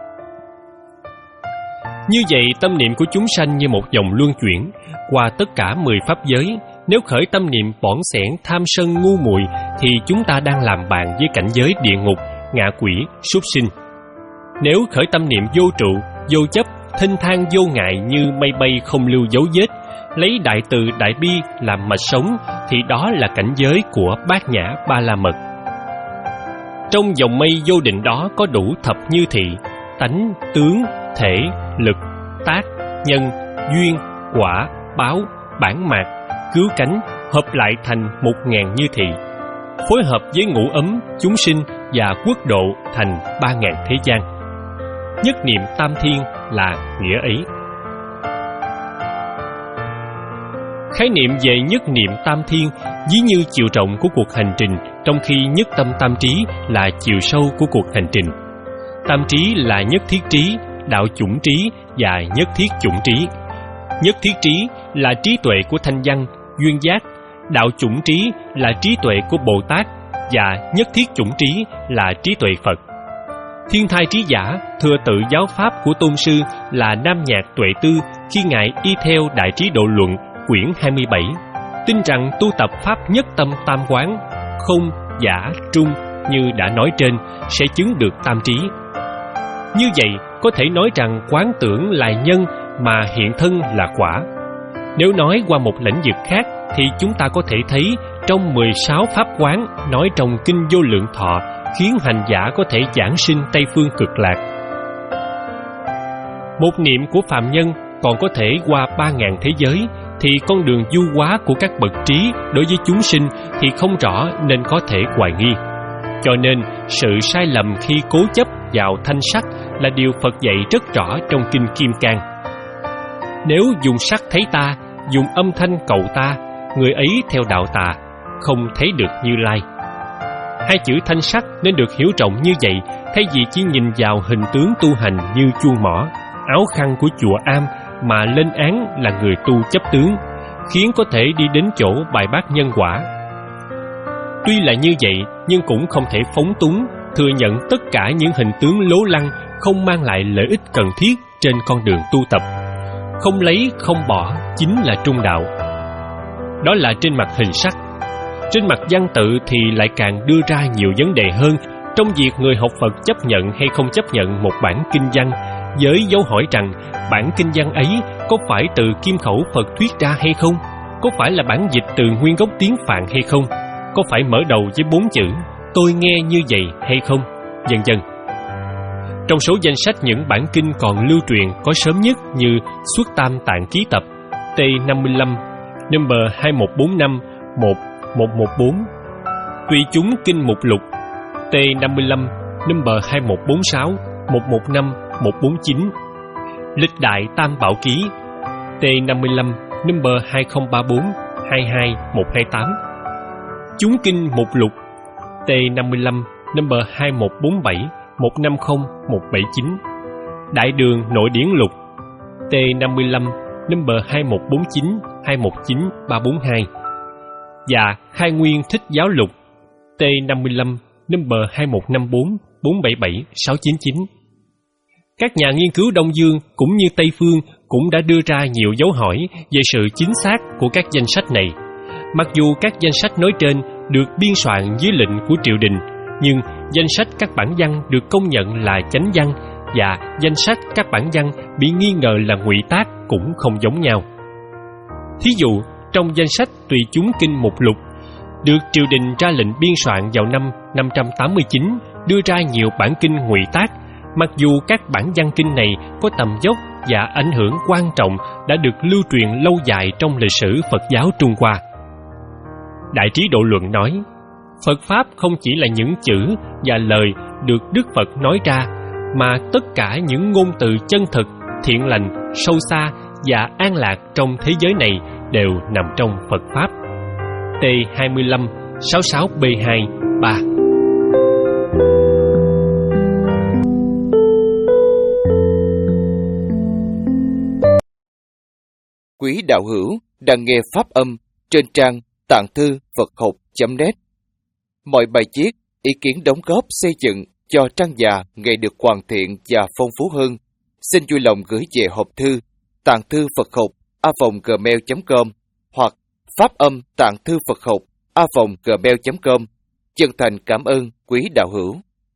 Như vậy tâm niệm của chúng sanh như một dòng luân chuyển qua tất cả mười pháp giới. Nếu khởi tâm niệm bỏng sẻn, tham sân, ngu muội, thì chúng ta đang làm bạn với cảnh giới địa ngục, ngạ quỷ, súc sinh. Nếu khởi tâm niệm vô trụ, vô chấp, thênh thang vô ngại như mây bay không lưu dấu vết, lấy đại từ đại bi làm mạch sống, thì đó là cảnh giới của Bát Nhã Ba La Mật. Trong dòng mây vô định đó có đủ thập như thị, tánh, tướng, thể, lực, tác, nhân, duyên, quả, báo, bản mạc, cứu cánh, hợp lại thành một ngàn như thị, phối hợp với ngũ ấm, chúng sinh và quốc độ thành ba ngàn thế gian. Nhất niệm tam thiên là nghĩa ấy. Khái niệm về nhất niệm tam thiên ví như chiều rộng của cuộc hành trình, trong khi nhất tâm tam trí là chiều sâu của cuộc hành trình. Tam trí là nhất thiết trí, đạo chủng trí và nhất thiết chủng trí. Nhất thiết trí là trí tuệ của thanh văn, duyên giác, đạo chủng trí là trí tuệ của Bồ Tát, và nhất thiết chủng trí là trí tuệ Phật. Thiên Thai Trí Giả thừa tự giáo pháp của Tôn Sư là Nam Nhạc Tuệ Tư khi Ngài y theo Đại Trí Độ Luận quyển hai mươi bảy, tin rằng tu tập pháp nhất tâm tam quán, không, giả, trung như đã nói trên sẽ chứng được tam trí. Như vậy có thể nói rằng quán tưởng là nhân mà hiện thân là quả. Nếu nói qua một lĩnh vực khác thì chúng ta có thể thấy trong mười sáu pháp quán nói trong Kinh Vô Lượng Thọ khiến hành giả có thể giảng sinh Tây Phương Cực Lạc. Một niệm của phàm nhân còn có thể qua ba ngàn thế giới, thì con đường du hóa của các bậc trí đối với chúng sinh thì không rõ nên có thể hoài nghi. Cho nên sự sai lầm khi cố chấp vào thanh sắt là điều Phật dạy rất rõ trong Kinh Kim Cang. Nếu dùng sắt thấy ta, dùng âm thanh cầu ta, người ấy theo đạo tà, không thấy được Như Lai. Hai chữ thanh sắt nên được hiểu rộng như vậy, thay vì chỉ nhìn vào hình tướng tu hành như chuông mỏ, áo khăn của chùa Am mà lên án là người tu chấp tướng, khiến có thể đi đến chỗ bài bác nhân quả. Tuy là như vậy, nhưng cũng không thể phóng túng, thừa nhận tất cả những hình tướng lố lăng không mang lại lợi ích cần thiết trên con đường tu tập. Không lấy, không bỏ chính là trung đạo. Đó là trên mặt hình sắc. Trên mặt văn tự thì lại càng đưa ra nhiều vấn đề hơn trong việc người học Phật chấp nhận hay không chấp nhận một bản kinh văn, với dấu hỏi rằng bản kinh văn ấy có phải từ kim khẩu Phật thuyết ra hay không, có phải là bản dịch từ nguyên gốc tiếng Phạn hay không, có phải mở đầu với bốn chữ tôi nghe như vậy hay không, vân vân. Trong số danh sách những bản kinh còn lưu truyền có sớm nhất như Xuất Tam Tạng Ký Tập T năm mươi lăm, number hai một bốn năm một một một bốn, Tùy Chúng Kinh Mục Lục T năm mươi lăm, number hai một bốn sáu một một năm một bốn chín, Lịch Đại Tam Bảo Ký T năm mươi lăm, number hai không ba bốn hai hai một hai tám, Chúng Kinh Mục Lục T năm mươi lăm, number hai một bốn bảy một năm không một bảy chín, Đại Đường Nội Điển Lục T năm mươi lăm, number hai một bốn chín hai một chín ba bốn hai, và Khai Nguyên Thích Giáo Lục T năm mươi lăm, number hai một năm bốn bốn bảy bảy sáu chín chín. Các nhà nghiên cứu Đông Dương cũng như Tây Phương cũng đã đưa ra nhiều dấu hỏi về sự chính xác của các danh sách này. Mặc dù các danh sách nói trên được biên soạn dưới lệnh của triều đình, nhưng danh sách các bản văn được công nhận là chánh văn và danh sách các bản văn bị nghi ngờ là ngụy tác cũng không giống nhau. Thí dụ, trong danh sách Tùy Chúng Kinh Mục Lục, được triều đình ra lệnh biên soạn vào năm năm trăm tám mươi chín, đưa ra nhiều bản kinh ngụy tác, mặc dù các bản văn kinh này có tầm vóc và ảnh hưởng quan trọng đã được lưu truyền lâu dài trong lịch sử Phật giáo Trung Hoa. Đại Trí Độ Luận nói, Phật Pháp không chỉ là những chữ và lời được Đức Phật nói ra, mà tất cả những ngôn từ chân thực, thiện lành, sâu xa và an lạc trong thế giới này đều nằm trong Phật Pháp. T hai mươi lăm, sáu sáu B hai, ba. Quý đạo hữu đang nghe pháp âm trên trang tạng thư Phật học chấm net. Mọi bài viết, ý kiến đóng góp xây dựng cho trang già ngày được hoàn thiện và phong phú hơn, xin vui lòng gửi về hộp thư tạng thư Phật học a vòng gmail chấm com hoặc pháp âm tạng thư Phật học a vòng gmail chấm com. Chân thành cảm ơn quý đạo hữu.